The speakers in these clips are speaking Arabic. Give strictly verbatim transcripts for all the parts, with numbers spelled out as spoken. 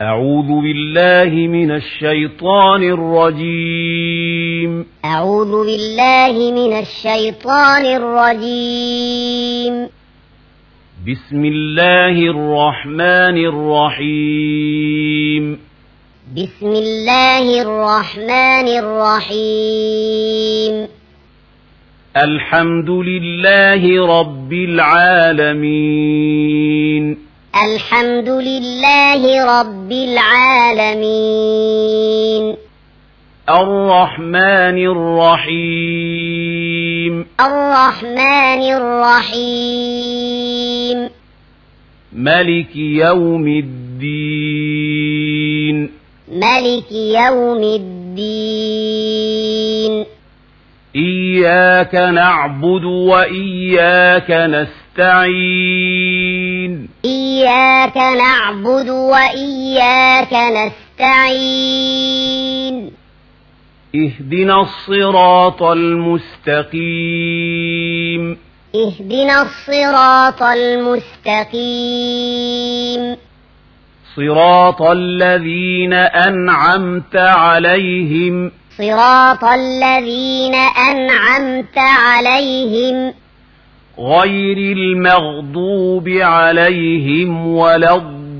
أعوذ بالله من الشيطان الرجيم أعوذ بالله من الشيطان الرجيم بسم الله الرحمن الرحيم بسم الله الرحمن الرحيم الحمد لله رب العالمين الحمد لله رب العالمين الرحمن الرحيم الرحمن الرحيم ملك يوم الدين ملك يوم الدين إياك نعبد وإياك نستعين إياك نعبد وإياك نستعين اهدنا الصراط المستقيم اهدنا الصراط المستقيم صراط الذين أنعمت عليهم صراط الذين أنعمت عليهم غير المغضوب عليهم ولا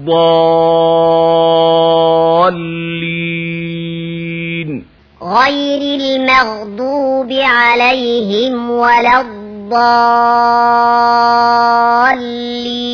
الضالين غير المغضوب عليهم ولا الضالين